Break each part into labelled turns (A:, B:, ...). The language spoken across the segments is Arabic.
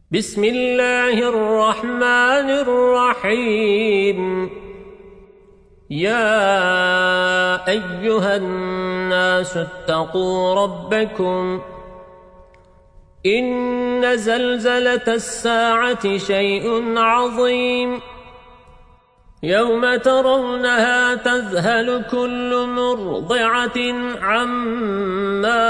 A: بسم الله الرحمن الرحيم يا أيها الناس اتقوا ربكم إن زلزلة الساعة شيء عظيم يوم ترونها تذهل كل مرضعة عما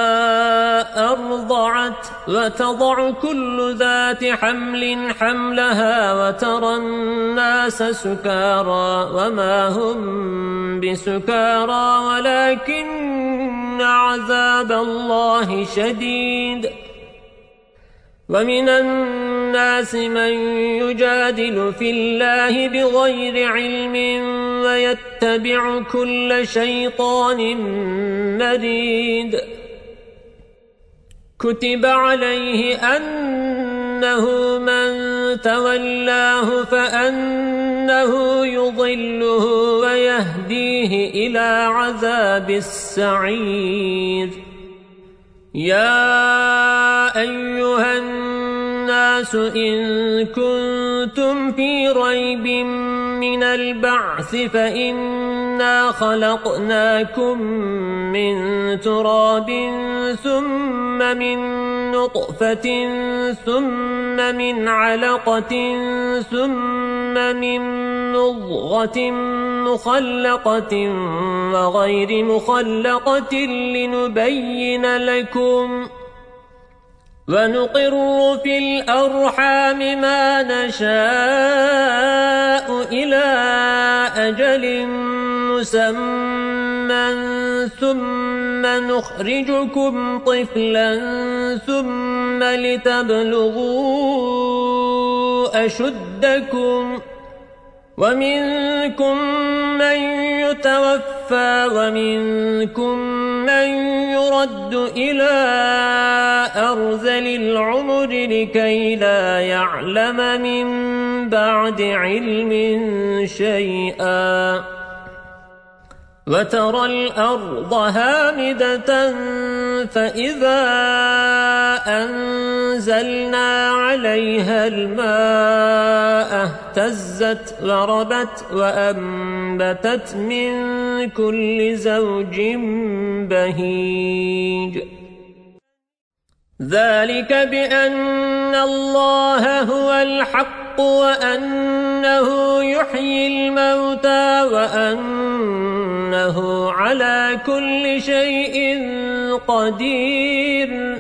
A: أرضعت وتضع كل ذات حمل حملها وترى الناس سكارى وما هم بسكارى ولكن عذاب الله شديد ومن الناس من يجادل في الله بغير علم ويتبع كل شيطان مريد كتب عليه أنه من تولاه فأنه يضله ويهديه إلى عذاب السعير يا أيها الناس إن كنتم في ريب من البعث فإنا خلقناكم من تراب ثم من نطفة ثم من علقة ثم من مضغة مخلقة وغير مخلقة لنبين لكم ونقر في الأرحام ما نشاء إلى أجل مسمى ثم نخرجكم طفلا ثم لتبلغوا أشدكم ومنكم من يتوفى ومنكم من يرد إلى أرذل العمر لكي لا يعلم من بعد علم شيئا وترى الأرض هامدة فإذا أنزلنا عليها الماء اهتزت وربت وأنبتت من كل زوج بهيج ذلك بأن الله هو الحق وأنه يحيي الموتى وأنه على كل شيء قدير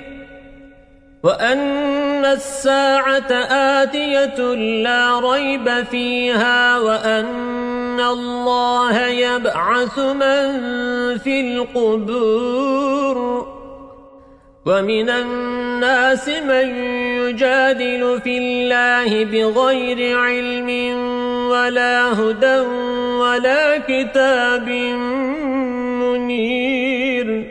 A: وأن الساعة آتية لا ريب فيها وأن الله يبعث من في القبور ومن الناس من يجادل في الله بغير علم ولا هدى ولا كتاب منير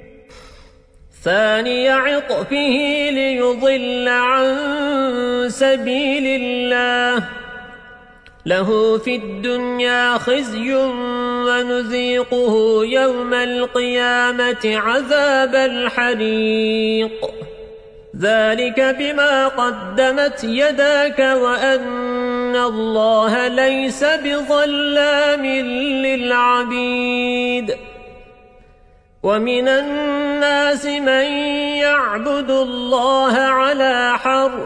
A: ثاني عطفه ليضل عن سبيل الله له في الدنيا خزي ونذيقه يوم القيامة عذاب الحريق ذلك بما قدمت يداك وأن الله ليس بظلام للعبيد ومن الناس من يعبد الله على حرف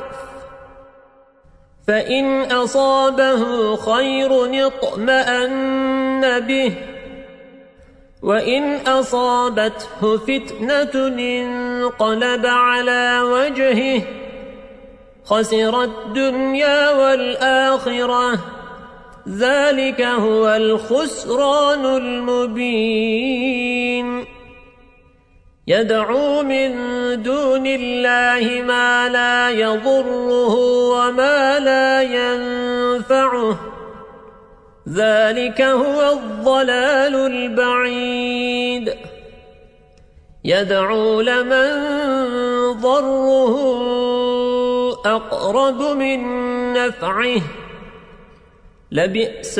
A: فإن أصابه خير اطمأن به وإن أصابته فتنة انقلب على وجهه خسر الدنيا والآخرة ذلك هو الخسران المبين يدعو من دون الله ما لا يضره وما لا ينفعه ذلك هو الضلال البعيد يدعو لمن ضره أقرب من نفعه لبئس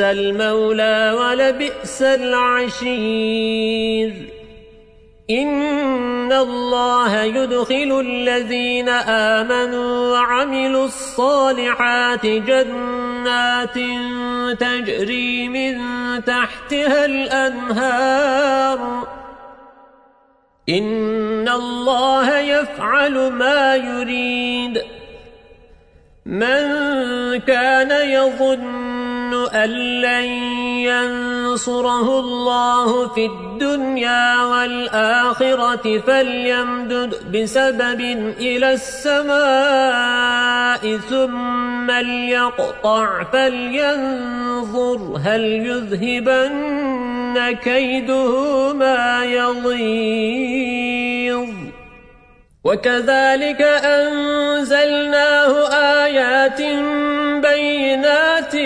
A: المولى ولبئس العشير الله يدخل الذين آمنوا وعملوا الصالحات جنات تجري من تحتها الأنهار إن الله يفعل ما يريد من كان يظن أن لن ينصره الله في الدنيا والآخرة فليمدد بسبب إلى السماء ثم ليقطع فلينظر هل يذهبن كيده ما يغيظ وكذلك أنزلناه آيات بينات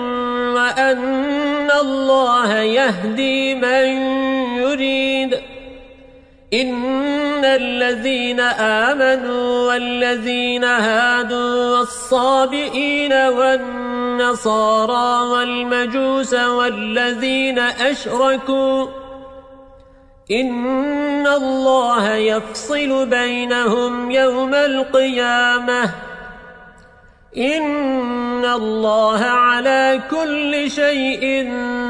A: وأن الله يهدي من يريد إن الذين آمنوا والذين هادوا والصابئين والنصارى والمجوس والذين أشركوا إن الله يفصل بينهم يوم القيامة إن الله على كل شيء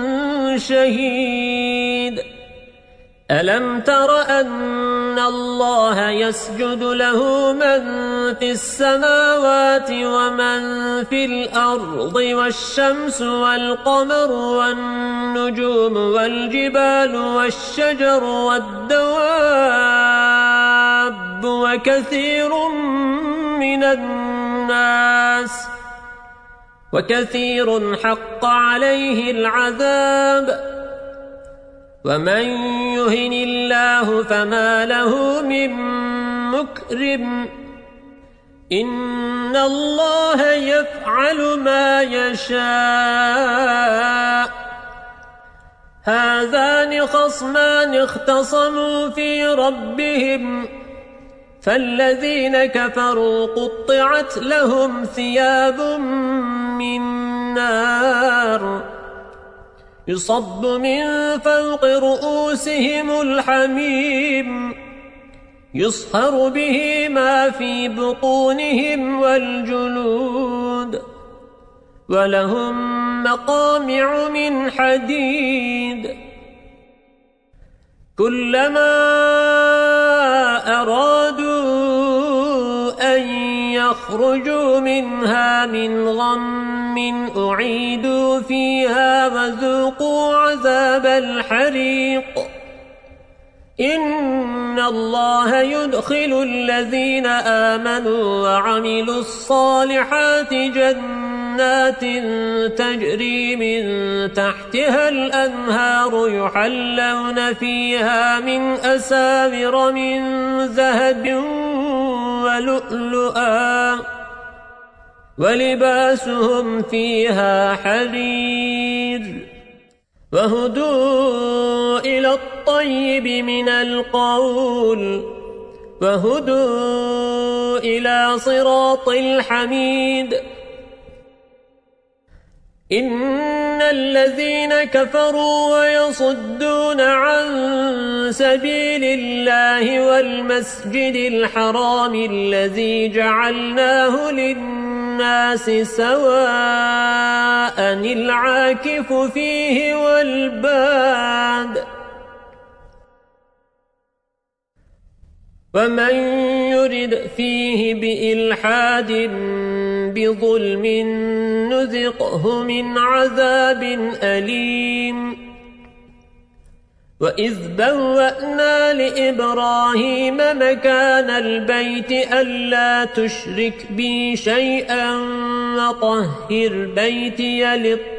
A: شهيد ألم تر أن الله يسجد له من في السماوات ومن في الأرض والشمس والقمر والنجوم والجبال والشجر والدواب وكثير حق عليه العذاب ومن يهن الله فما له من مكرم إن الله يفعل ما يشاء هذان خصمان اختصموا في ربهم فالذين كفروا قطعت لهم ثياب من نار يصب من فوق رؤوسهم الحميم يصهر به ما في بطونهم والجلود ولهم مقامع من حديد كلما أرادوا أن يخرجوا منها من غم أعيدوا فيها وذوقوا عذاب الحريق إن الله يدخل الذين آمنوا وعملوا الصالحات جنات تجري من تحتها الأنهار يحلون فيها من أساور من ذهب ولؤلؤا ولباسهم فيها حرير وهدوا إلى الطيب من القول وهدوا إلى صراط الحميد إن الذين كفروا ويصدون عن سبيل الله والمسجد الحرام الذي جعلناه للناس سواء العاكف فيه والباد ومن يرد فيه بإلحاد بظلم نذقه من عذاب أليم وإذ بوأنا لإبراهيم مكان البيت ألا تشرك بي شيئا وطهر بيتي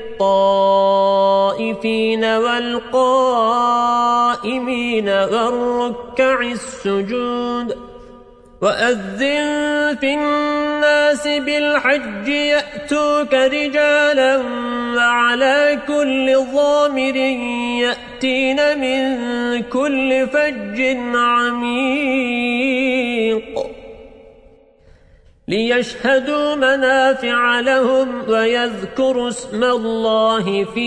A: للطائفين والقائمين والركع السجود وأذن في الناس بالحج يأتوك رجالا وعلى كل ضامر يأتين من كل فج عميق ليشهدوا منافع لهم ويذكروا اسم الله في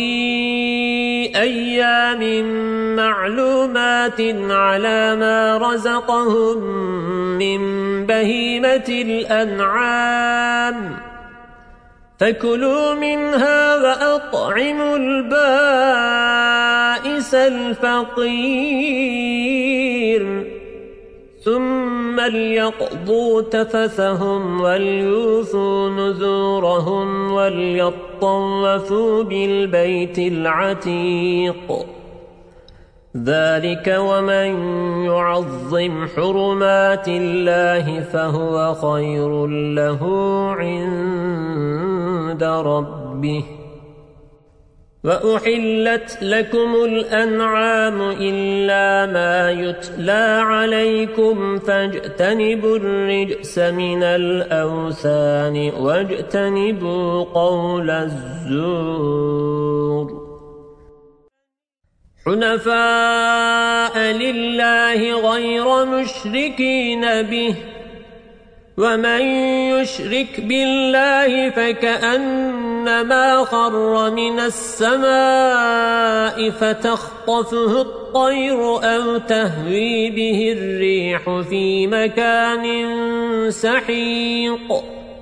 A: أيام معلومات على ما رزقهم من بهيمة الأنعام فكلوا منها وأطعموا البائس الفقير ثم ليقضوا تفثهم وليوفوا نذورهم وليطوفوا بالبيت العتيق ذلك ومن يعظم حرمات الله فهو خير له عند ربه وأحلت لكم الأنعام إلا ما يتلى عليكم فاجتنبوا الرجس من الأوثان واجتنبوا قول الزور حنفاء لله غير مشركين به ومن يشرك بالله فكأنما خر من السماء فتخطفه الطير أو تهوي به الريح في مكان سحيق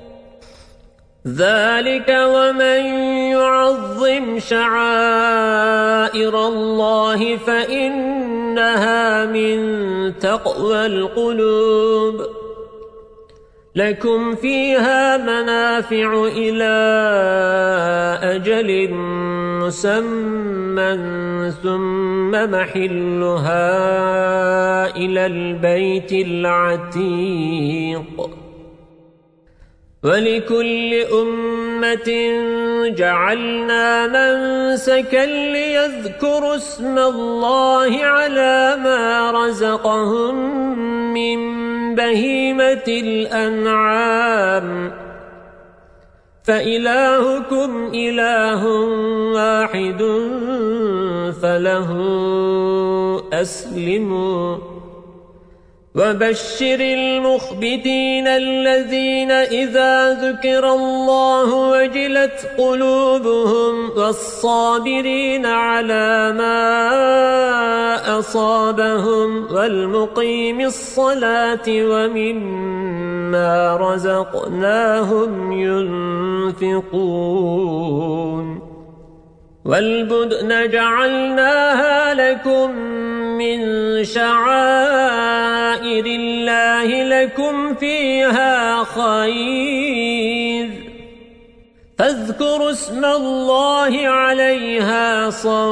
A: ذلك ومن يعظم شعائر الله فإنها من تقوى القلوب لكم فيها منافع إلى أجل مسمى ثم محلها إلى البيت العتيق ولكل أمة جعلنا منسكا ليذكروا اسم الله على ما رزقهم من بهيمة الأنعام فإلهكم إله واحد فله أسلموا وبشر المخبتين الذين إذا ذكر الله وجلت قلوبهم والصابرين على ما أصابهم والمقيم الصلاة ومما رزقناهم ينفقون والبدن جعلناها لكم من شعائر الله لكم فيها خير فاذكروا اسم الله عليها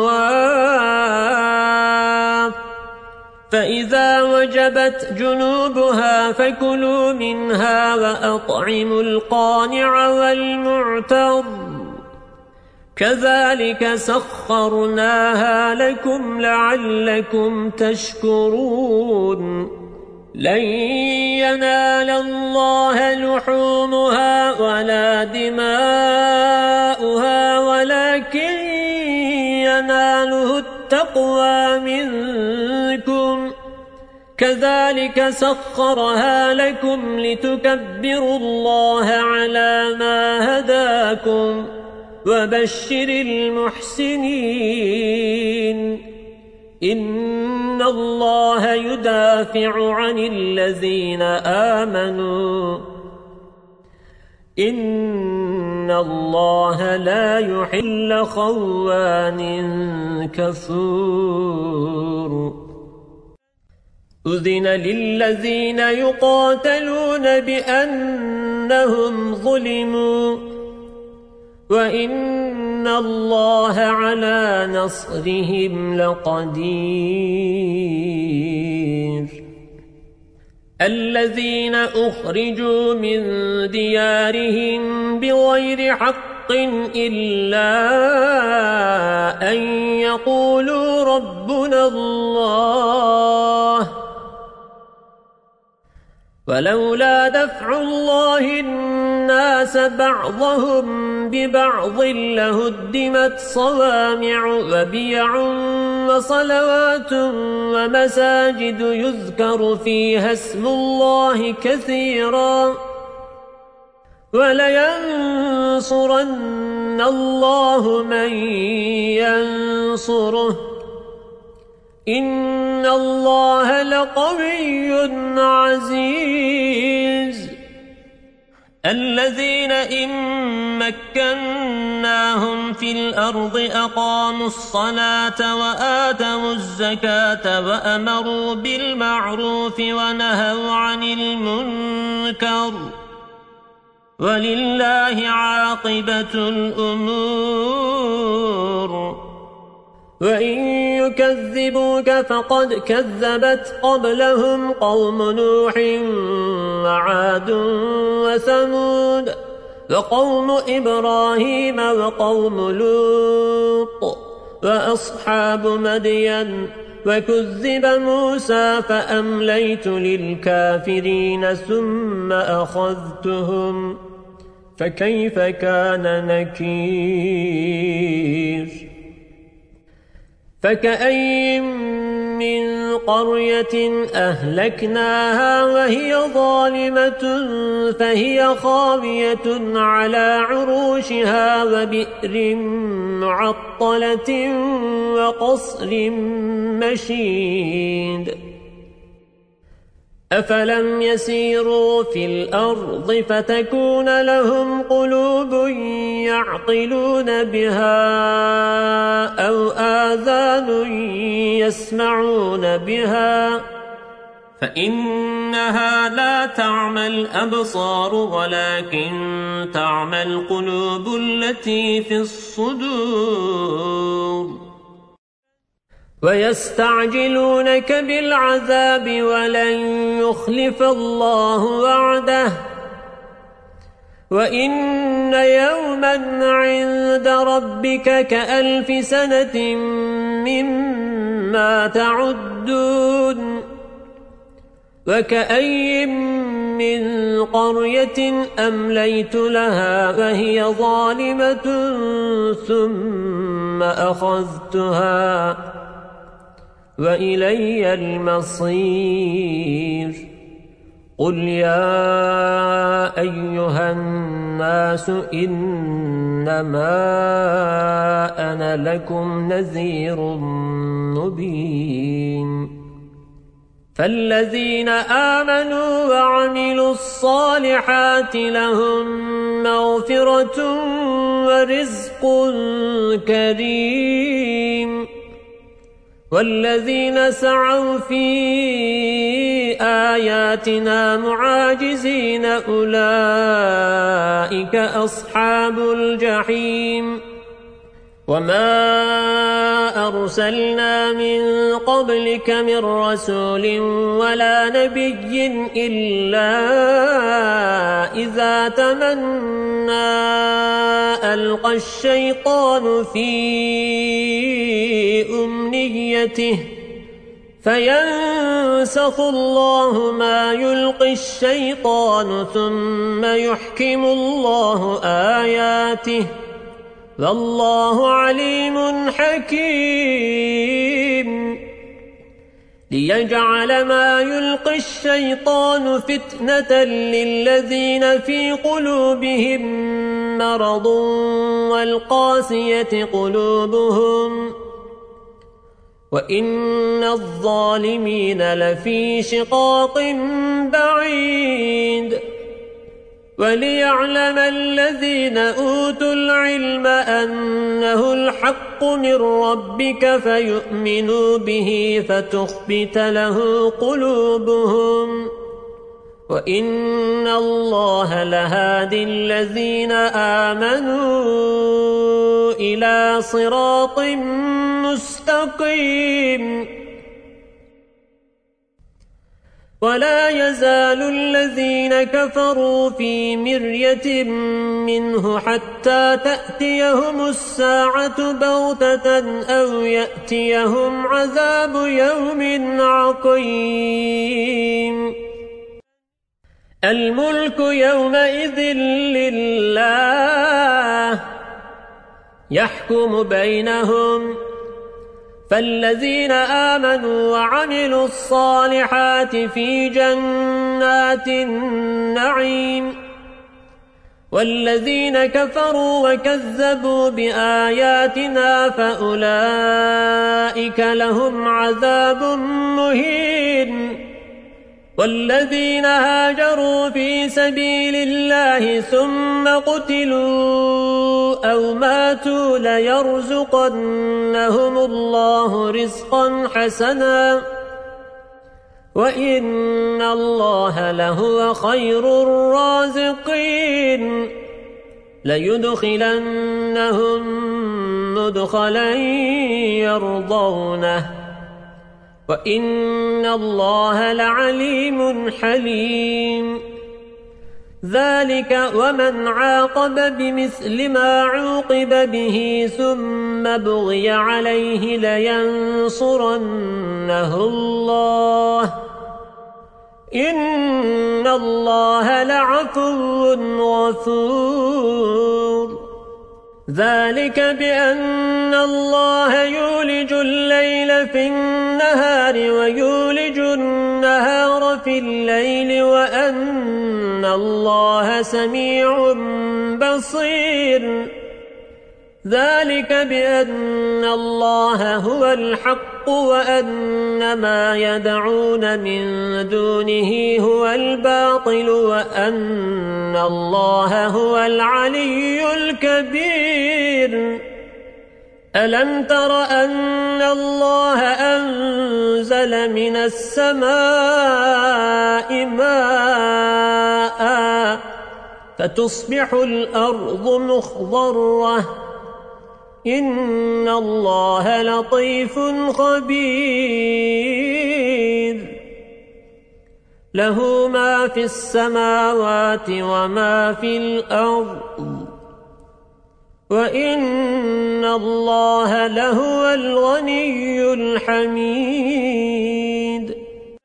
A: صواف فإذا وجبت جنوبها فكلوا منها وأطعموا القانع والمعتر كذلك سخرناها لكم لعلكم تشكرون لن ينال الله لحومها ولا دماؤها ولكن يناله التقوى منكم كذلك سخرها لكم لتكبروا الله على ما هداكم وبشر المحسنين إن الله يدافع عن الذين آمنوا إن الله لا يحل خوان كفور أذن للذين يقاتلون بأنهم ظلموا وإن الله على نصرهم لقدير الذين أخرجوا من ديارهم بغير حق إلا أن يقولوا ربنا الله ولولا دفع الله الناس بعضهم ببعض لهدمت صوامع وبيع وصلوات ومساجد يذكر فيها اسم الله كثيرا وَلَيَنصُرَنَّ اللَّهُ مَن يَنصُرُهُ إِنَّ اللَّهَ لَقَوِيٌّ عَزِيزٌ الَّذِينَ إِن مَّكَّنَّاهُمْ فِي الْأَرْضِ أَقَامُوا الصَّلَاةَ وَآتَوُا الزَّكَاةَ وَأَمَرُوا بِالْمَعْرُوفِ وَنَهَوْا عَنِ الْمُنكَرِ وَلِلَّهِ عَاقِبَةُ الْأُمُورِ وَإِن يُكَذِّبُوكَ فَقَدْ كَذَّبَتْ قَبْلَهُمْ قَوْمُ نُوحٍ وَعَادٌ وَثَمُودُ وَقَوْمُ إِبْرَاهِيمَ وَقَوْمُ لُوطٍ وَأَصْحَابُ مَدْيَنَ وَكُذِّبَ مُوسَى فَأَمْلَيْتُ لِلْكَافِرِينَ ثُمَّ أَخَذْتُهُمْ فَكَيْفَ كَانَ نَكِيرِ فَكَأَيِّن مِّن قَرْيَةٍ أَهْلَكْنَاهَا وَهِيَ ظَالِمَةٌ فَهِيَ خَاوِيَةٌ عَلَى عُرُوشِهَا وَبِئْرٍ مُّعَطَّلَةٍ وَقَصْرٍ مَّشِيدٍ أَفَلَمْ يَسِيرُوا فِي الْأَرْضِ فَتَكُونَ لَهُمْ قُلُوبٌ يَعْقِلُونَ بِهَا أَوْ آذَانٌ يَسْمَعُونَ بِهَا فَإِنَّهَا لَا تَعْمَى الْأَبْصَارُ وَلَكِن تَعْمَى الْقُلُوبُ الَّتِي فِي الصُّدُورِ وَيَسْتَعْجِلُونَكَ بِالْعَذَابِ وَلَن يُخْلِفَ اللَّهُ وَعْدَهُ وَإِنَّ يَوْمًا عِندَ رَبِّكَ كَأَلْفِ سَنَةٍ مِّمَّا تَعُدُّونَ وَكَأَيِّن مِّن قَرْيَةٍ أَمْلَيْتُ لَهَا وَهِيَ ظَالِمَةٌ ثُمَّ أَخَذْتُهَا وَإِلَيَّ الْمَصِيرُ قُلْ يَا أَيُّهَا النَّاسُ إِنَّمَا أَنَا لَكُمْ نَذِيرٌ مُبِينٌ فَالَّذِينَ آمَنُوا وَعَمِلُوا الصَّالِحَاتِ لَهُم مَّغْفِرَةٌ وَرِزْقٌ كَرِيمٌ وَالَّذِينَ سَعَوْا فِي آيَاتِنَا مُعَاجِزِينَ أُولَئِكَ أَصْحَابُ الْجَحِيمِ وَمَا أَرْسَلْنَا مِن قَبْلِكَ مِن رَّسُولٍ وَلَا نَبِيٍّ إِلَّا إِذَا تَمَنَّى أَلْقَى الشَّيْطَانُ فِي أُمْنِيَّتِهِ فَيَنسَخُ اللَّهُ مَا يُلْقِي الشَّيْطَانُ ثُمَّ يُحْكِمُ اللَّهُ آيَاتِهِ وَاللَّهُ عَلِيمٌ حَكِيمٌ لِيَجْعَلَ مَا يُلْقِي الشَّيْطَانُ فِتْنَةً لِلَّذِينَ فِي قُلُوبِهِم مَّرَضٌ وَالْقَاسِيَةِ قُلُوبُهُمْ وَإِنَّ الظَّالِمِينَ لَفِي شِقَاقٍ بَعِيدٍ وَلِيَعْلَمَ الَّذِينَ أُوتُوا الْعِلْمَ أَنَّهُ الْحَقُّ مِنْ رَبِّكَ فَيُؤْمِنُوا بِهِ فَتُخْبِتَ لَهُ قُلُوبُهُمْ وَإِنَّ اللَّهَ لَهَادِي الَّذِينَ آمَنُوا إِلَى صِرَاطٍ مُسْتَقِيمٍ وَلَا يَزَالُ الَّذِينَ كَفَرُوا فِي مِرْيَةٍ مِّنْهُ حَتَّى تَأْتِيَهُمُ السَّاعَةُ بَغْتَةً أَوْ يَأْتِيَهُمْ عَذَابُ يَوْمٍ عَقِيمٍ الْمُلْكُ يَوْمَئِذٍ لِلَّهِ يَحْكُمُ بَيْنَهُمْ فَالَّذِينَ آمَنُوا وَعَمِلُوا الصَّالِحَاتِ فِي جَنَّاتِ النَّعِيمِ والذين كفروا وكذبوا بآياتنا فأولئك لهم عذاب مهين والذين هاجروا في سبيل الله ثم قتلوا أو ماتوا ليرزقنهم الله رزقا حسنا وإن الله لهو خير الرازقين ليدخلنهم مدخلا يرضونه وإن الله لعليم حليم ذلك ومن عاقب بمثل ما عوقب به ثم بغي عليه لينصرنه الله إن الله لعفو غفور ذلك بأن الله يولج الليل في النهار ويولج النهار في الليل وأن الله سميع بصير ذلك بأن الله هو الحق وأن ما يدعون من دونه هو الباطل وأن الله هو العلي الكبير ألم تر أن الله أنزل من السماء ماء فتصبح الأرض مخضرة إن الله لطيف خبير له ما في السماوات وما في الأرض وإن الله لهو الغني الحميد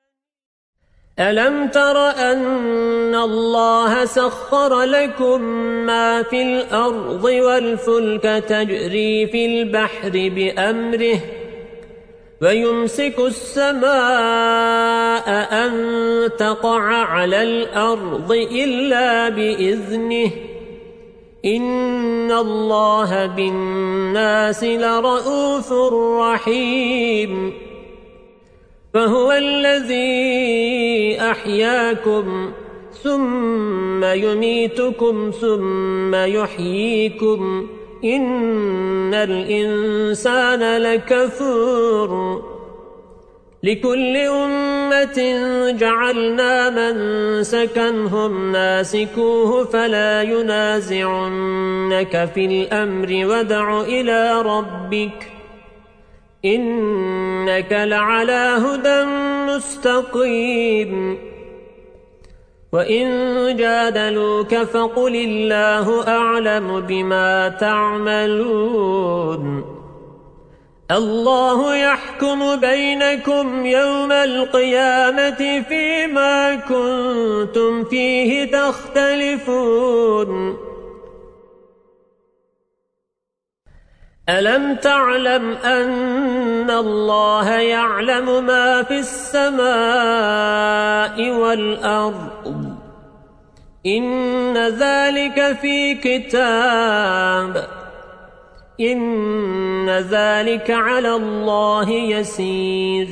A: ألم تر أن الله سخر لكم ما في الأرض والفلك تجري في البحر بأمره ويمسك السماء أن تقع على الأرض إلا بإذنه إن الله بالناس لرؤوف رحيم فهو الذي أحياكم ثم يميتكم ثم يحييكم إن الإنسان لكفور لكل أمة جعلنا منسكا هم ناسكوه فلا ينازعنك في الأمر وادع إلى ربك إنك لعلى هدى مستقيم وإن جادلوك فقل الله أعلم بما تعملون الله يحكم بينكم يوم القيامة فيما كنتم فيه تختلفون ألم تعلم أن الله يعلم ما في السماء والأرض إن ذلك في كتاب إن ذلك على الله يسير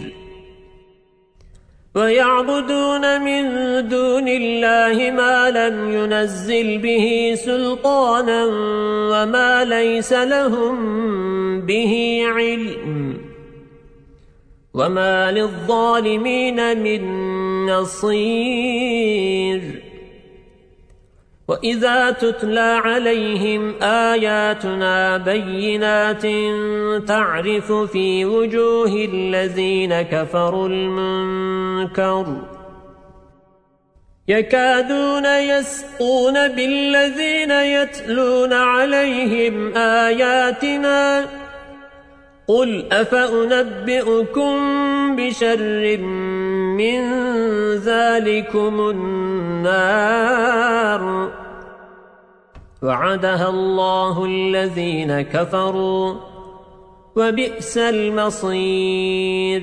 A: ويعبدون من دون الله ما لم ينزل به سلطانا وما ليس لهم به علم وما للظالمين من نصير وإذا تتلى عليهم آياتنا بينات تعرف في وجوه الذين كفروا المنكر يكادون يسطون بالذين يتلون عليهم آياتنا قل أفأنبئكم بشر من ذلكم النار وعدها الله الذين كفروا وبئس المصير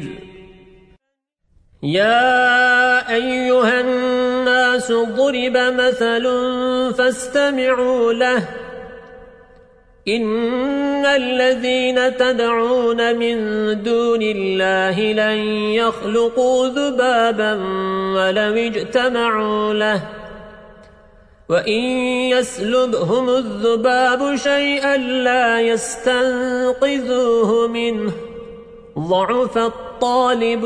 A: يا أيها الناس ضرب مثل فاستمعوا له إن الذين تدعون من دون الله لن يخلقوا ذبابا ولو اجتمعوا له وإن يسلبهم الذباب شيئا لا يستنقذوه منه ضعف الطالب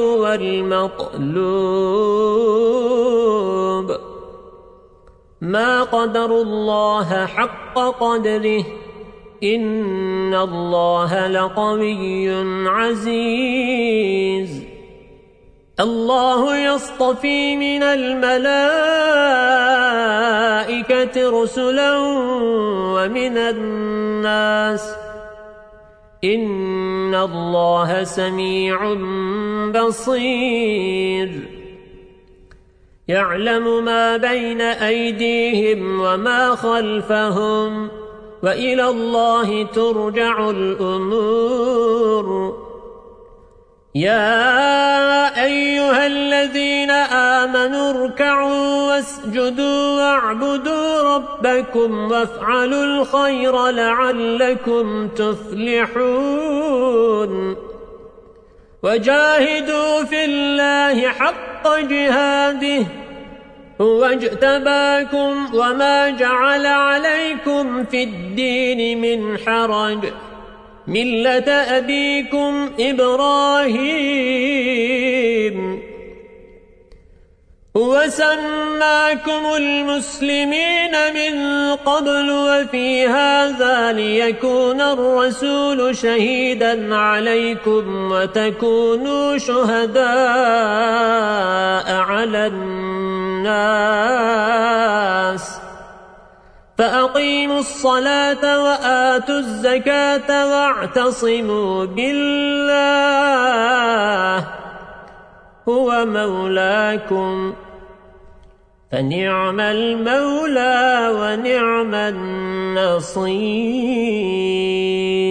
A: والمطلوب ما قدروا الله حق قدره إن الله لقوي عزيز الله يصطفي من الملائكة رسلا ومن الناس إن الله سميع بصير يعلم ما بين أيديهم وما خلفهم وإلى الله ترجع الأمور يا أيها الذين آمنوا اركعوا واسجدوا واعبدوا ربكم وافعلوا الخير لعلكم تفلحون وجاهدوا في الله حق جهاده هو اجتباكم وما جعل عليكم في الدين من حرج ملة أبيكم إبراهيم هو سماكم المسلمين من قبل وفي هذا ليكون الرسول شهيدا عليكم وتكونوا شهداء على الناس فأقيموا الصلاة وآتوا الزكاة واعتصموا بالله هو مولاكم فنعم المولى ونعم النصير